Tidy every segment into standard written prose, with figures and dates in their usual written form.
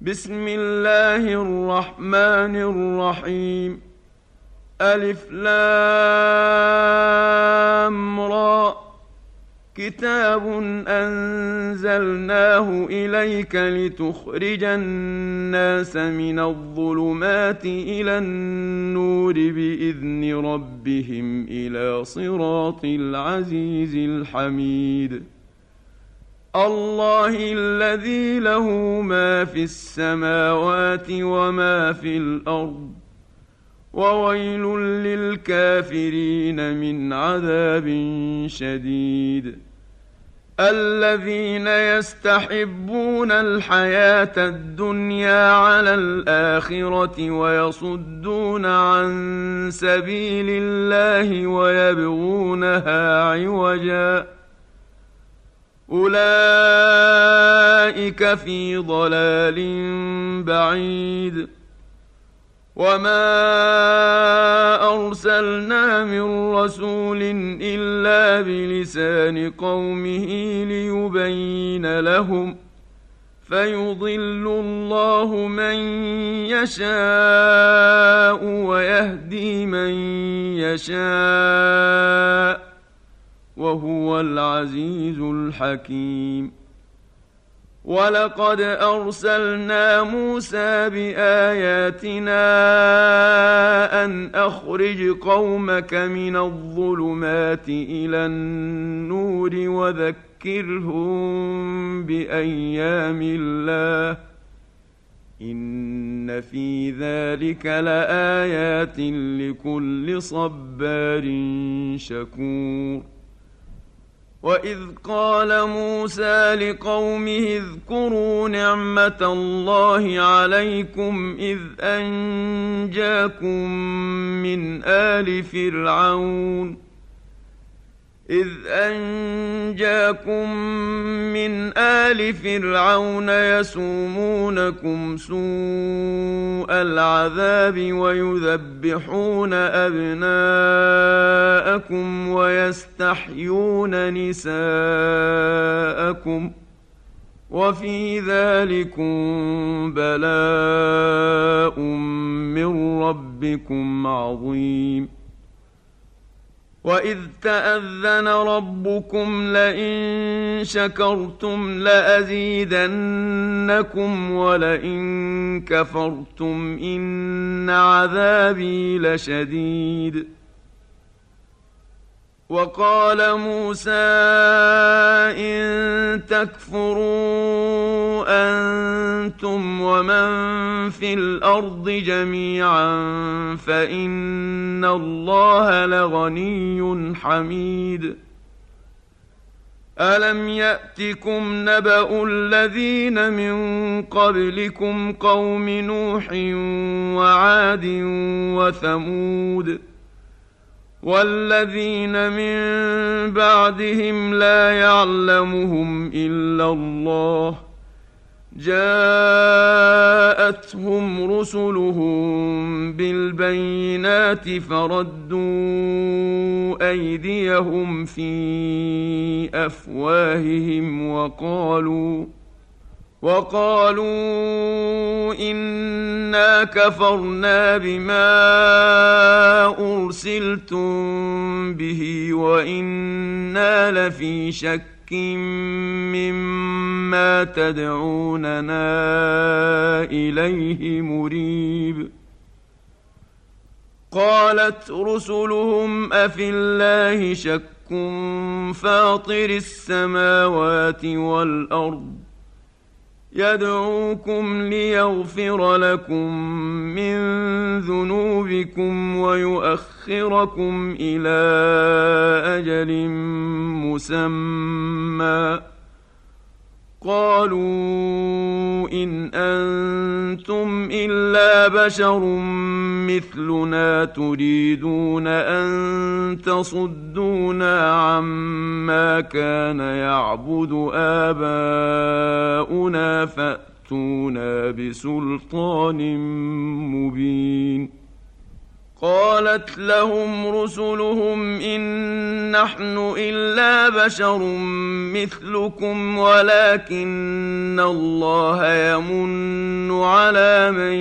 بسم الله الرحمن الرحيم. ألف لام را. كتاب أنزلناه إليك لتخرج الناس من الظلمات إلى النور بإذن ربهم إلى صراط العزيز الحميد. الله الذي له ما في السماوات وما في الأرض، وويل للكافرين من عذاب شديد. الذين يستحبون الحياة الدنيا على الآخرة ويصدون عن سبيل الله ويبغونها عوجا، أولئك في ضلال بعيد. وما أرسلنا من رسول إلا بلسان قومه ليبين لهم، فيضل الله من يشاء ويهدي من يشاء، وهو العزيز الحكيم. ولقد أرسلنا موسى بآياتنا أن أخرج قومك من الظلمات إلى النور وذكرهم بأيام الله، إن في ذلك لآيات لكل صبار شكور. وإذ قال موسى لقومه اذكروا نعمة الله عليكم إذ أنجاكم من آل فرعون يسومونكم سوء العذاب ويذبحون أبناءكم ويستحيون نساءكم، وفي ذلكم بلاء من ربكم عظيم. وإذ تأذن ربكم لئن شكرتم لأزيدنكم ولئن كفرتم إن عذابي لشديد. وقال موسى إن تكفروا أنتم ومن في الأرض جميعا فإن الله لغني حميد. ألم يأتكم نبأ الذين من قبلكم قوم نوح وعاد وثمود والذين من بعدهم لا يعلمهم إلا الله، جاءتهم رسلهم بالبينات فردوا أيديهم في أفواههم وقالوا إنا كفرنا بما أرسلتم به وإنا لفي شك مما تدعوننا إليه مريب. قالت رسلهم أفي الله شك فاطر السماوات والأرض يدعوكم ليغفر لكم من ذنوبكم ويؤخركم إلى أجل مسمى. قالوا إن أنتم إلا بشر مثلنا تريدون أن تصدونا عما كان يعبد آباؤنا فأتونا بسلطان مبين. قالت لهم رسلهم إن نحن إلا بشر مثلكم ولكن الله يمن على من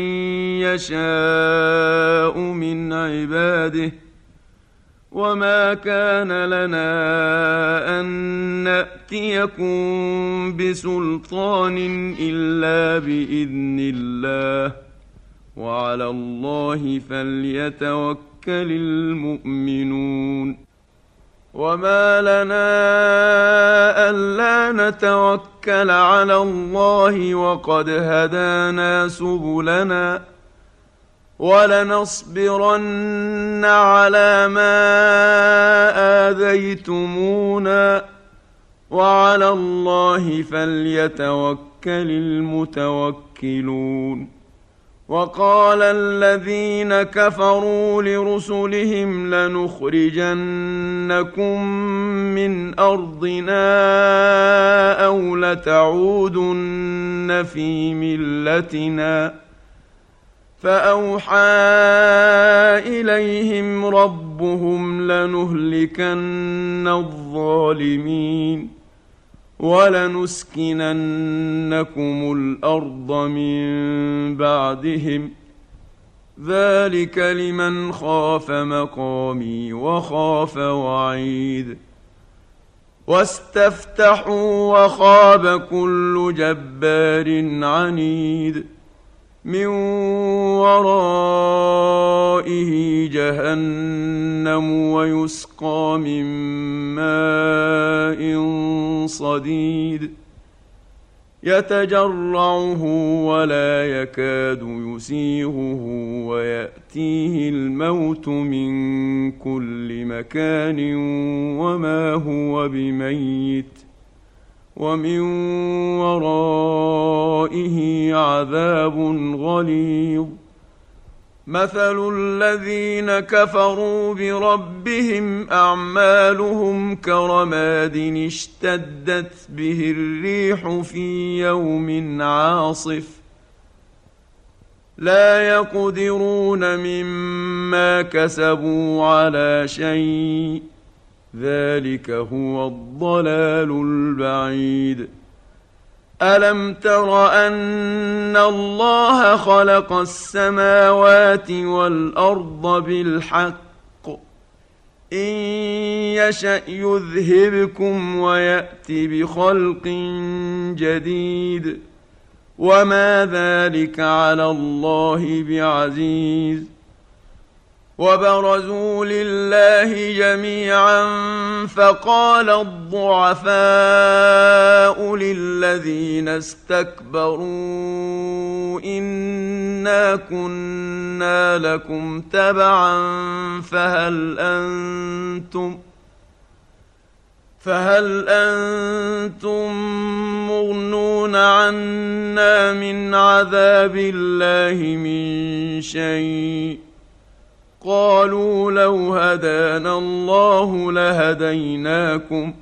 يشاء من عباده وما كان لنا أن نأتيكم بسلطان إلا بإذن الله وعلى الله فليتوكل المؤمنون وما لنا ألا نتوكل على الله وقد هدانا سبلنا ولنصبرن على ما آذيتمونا وعلى الله فليتوكل المتوكلون وقال الذين كفروا لرسلهم لنخرجنكم من أرضنا أو لتعودن في ملتنا فأوحى إليهم ربهم لنهلكن الظالمين ولنسكننكم الأرض من بعدهم ذلك لمن خاف مقامي وخاف وعيد واستفتحوا وخاب كل جبار عنيد من ورائه جهنم ويسقى من ماء صديد يتجرعه ولا يكاد يسيغه ويأتيه الموت من كل مكان وما هو بميت ومن ورائه عذاب غليظ مثل الذين كفروا بربهم أعمالهم كرماد اشتدت به الريح في يوم عاصف لا يقدرون مما كسبوا على شيء ذلك هو الضلال البعيد ألم تر أن الله خلق السماوات والأرض بالحق إن يشأ يذهبكم ويأت بخلق جديد وما ذلك على الله بعزيز وبرزوا لله جميعا فقال الضعفاء للذين استكبروا إنا كنا لكم تبعا فهل أنتم مغنون عنا من عذاب الله من شيء قالوا لو هدانا الله لهديناكم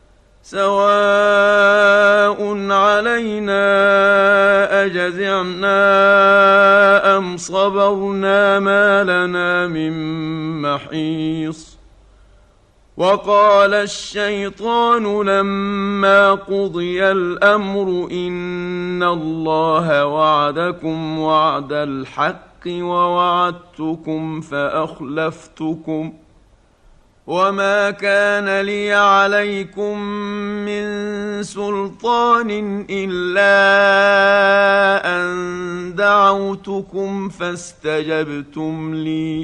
سواء علينا أجزعنا أم صبرنا ما لنا من محيص وقال الشيطان لما قضي الأمر إن الله وعدكم وعد الحق ووعدتكم فأخلفتكم وما كان لي عليكم من سلطان إلا أن دعوتكم فاستجبتم لي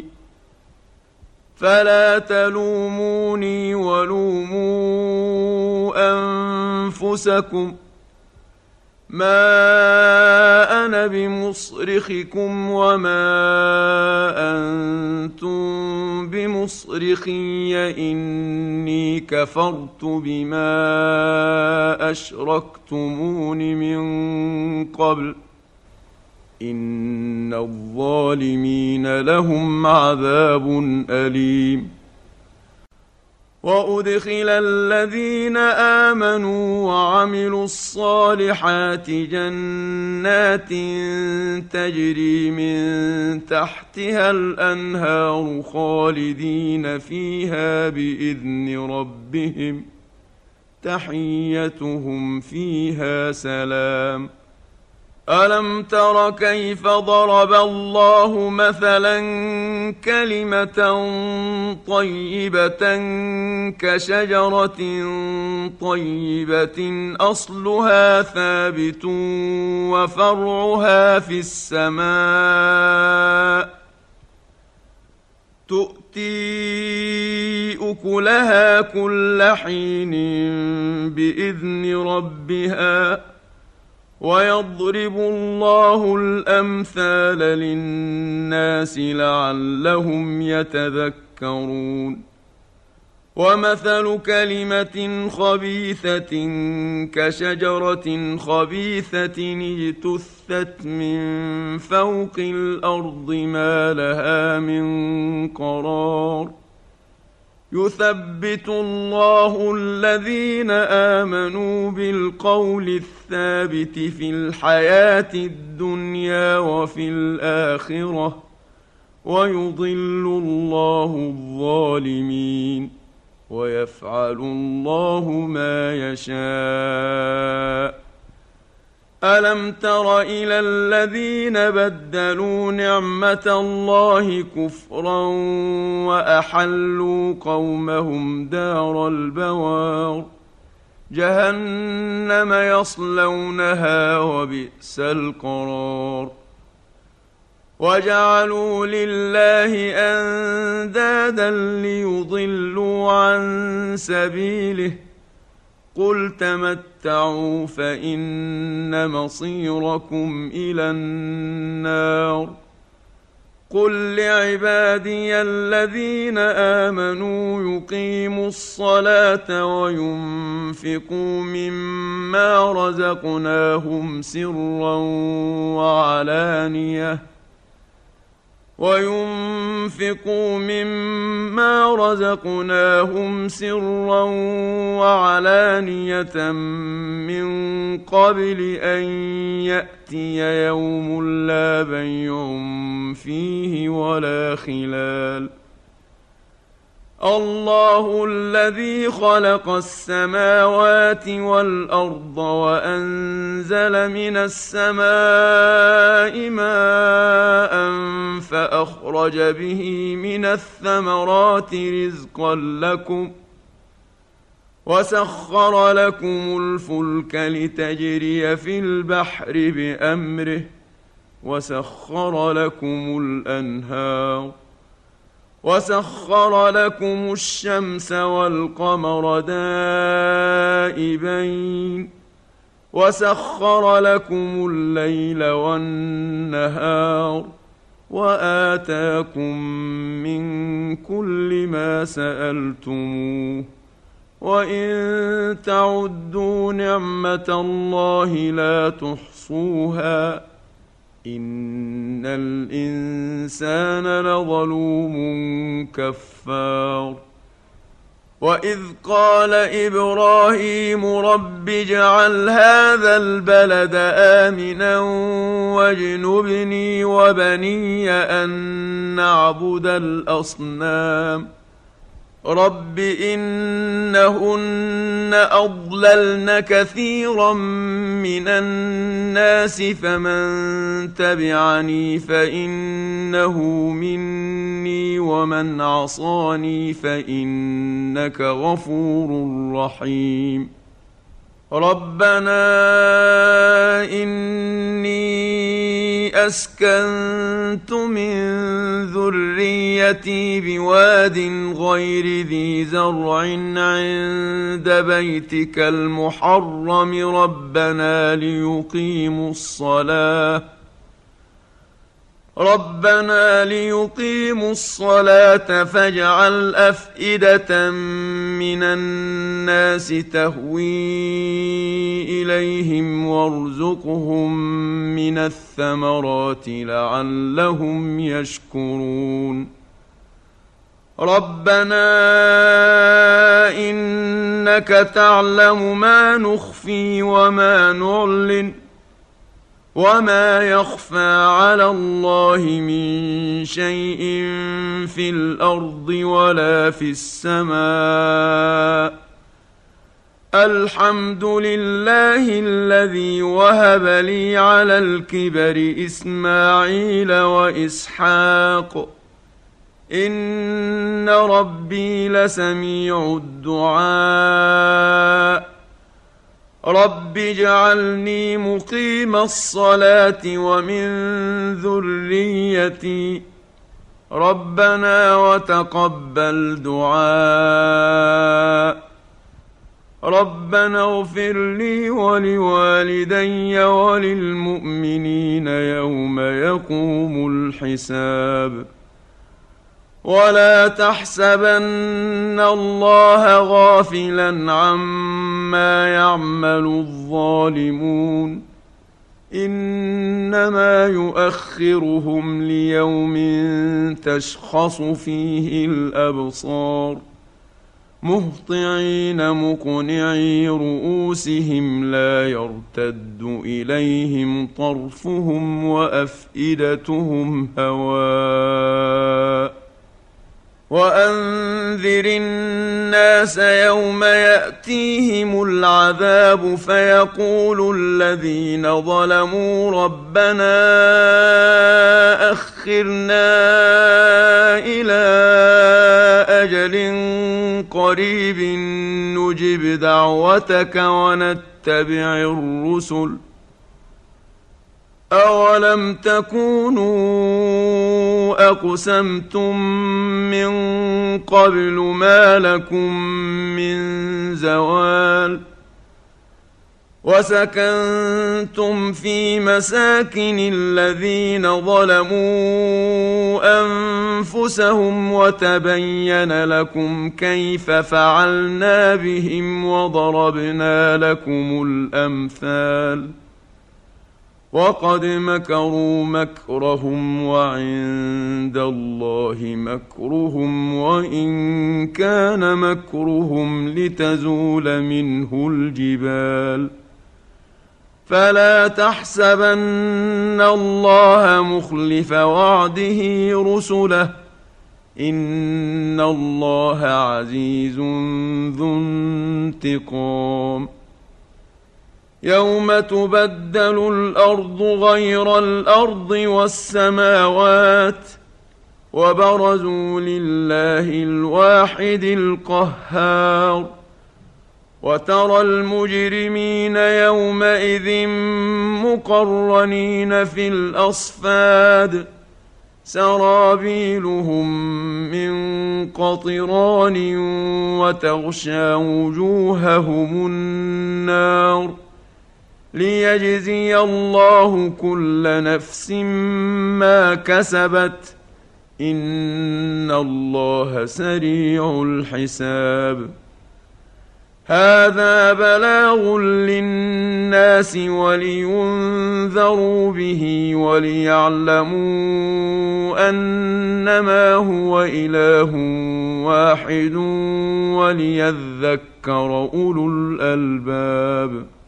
فلا تلوموني ولوموا أنفسكم ما أنا بمصرخكم وما أنتم بمصرخي إني كفرت بما أشركتمون من قبل إن الظالمين لهم عذاب أليم وأدخل الذين آمنوا وعملوا الصالحات جنات تجري من تحتها الأنهار خالدين فيها بإذن ربهم تحيتهم فيها سلام. ألم تر كيف ضرب الله مثلا كلمة طيبة كشجرة طيبة أصلها ثابت وفرعها في السماء تؤتي أكلها كل حين بإذن ربها ويضرب الله الأمثال للناس لعلهم يتذكرون. ومثل كلمة خبيثة كشجرة خبيثة اجتثت من فوق الأرض ما لها من قرار. يثبت الله الذين آمنوا بالقول الثابت في الحياة الدنيا وفي الآخرة ويضل الله الظالمين ويفعل الله ما يشاء. ألم تر إلى الذين بدلوا نعمة الله كفرا وأحلوا قومهم دار البوار جهنم يصلونها وبئس القرار. وجعلوا لله أندادا ليضلوا عن سبيله قل تمتعوا فإن مصيركم إلى النار. قل لعبادي الذين آمنوا يقيموا الصلاة وينفقوا مما رزقناهم سرا وعلانية من قبل أن يأتي يوم لا بيع فيه ولا خلال. الله الذي خلق السماوات والأرض وأنزل من السماء ماء فأخرج به من الثمرات رزقا لكم وسخر لكم الفلك لتجري في البحر بأمره وسخر لكم الأنهار وسخر لكم الشمس والقمر دائبين وسخر لكم الليل والنهار وآتاكم من كل ما سألتموه وإن تعدوا نعمة الله لا تحصوها إن الإنسان لظلوم كفار. وإذ قال إبراهيم رب اجعل هذا البلد آمنا واجنبني وبني أن نعبد الأصنام رب إنهن أضللن كثيرا من الناس فمن تبعني فإنه مني ومن عصاني فإنك غفور رحيم. ربنا إني أسكنت من ذريتي بواد غير ذي زرع عند بيتك المحرم ربنا ليقيموا الصلاة فاجعل أفئدة من الناس تهوي إليهم وارزقهم من الثمرات لعلهم يشكرون. ربنا إنك تعلم ما نخفي وما نعلن وما يخفى على الله من شيء في الأرض ولا في السماء. الحمد لله الذي وهب لي على الكبر إسماعيل وإسحاق إن ربي لسميع الدعاء. رب اجعلني مقيم الصلاة ومن ذريتي ربنا وتقبل دعاء. ربنا اغفر لي ولوالدي وللمؤمنين يوم يقوم الحساب. ولا تحسبن الله غافلا عما يعمل الظالمون إنما يؤخرهم ليوم تشخص فيه الأبصار مهطعين مقنعي رؤوسهم لا يرتد إليهم طرفهم وأفئدتهم هواء. وأنذر الناس يوم يأتيهم العذاب فيقول الذين ظلموا ربنا أخرنا إلى أجل قريب نجب دعوتك ونتبع الرسل أولم تكونوا أقسمتم من قبل ما لكم من زوال. وسكنتم في مساكن الذين ظلموا أنفسهم وتبين لكم كيف فعلنا بهم وضربنا لكم الأمثال. وقد مكروا مكرهم وعند الله مكرهم وإن كان مكرهم لتزول منه الجبال. فلا تحسبن الله مخلف وعده رسله إن الله عزيز ذو انتقام. يوم تبدل الأرض غير الأرض والسماوات وبرزوا لله الواحد القهار. وترى المجرمين يومئذ مقرنين في الأصفاد سرابيلهم من قطران وتغشى وجوههم النار ليجزي الله كل نفس ما كسبت إن الله سريع الحساب. هذا بلاغ للناس ولينذروا به وليعلموا أنما هو إله واحد وليذكر أولو الألباب.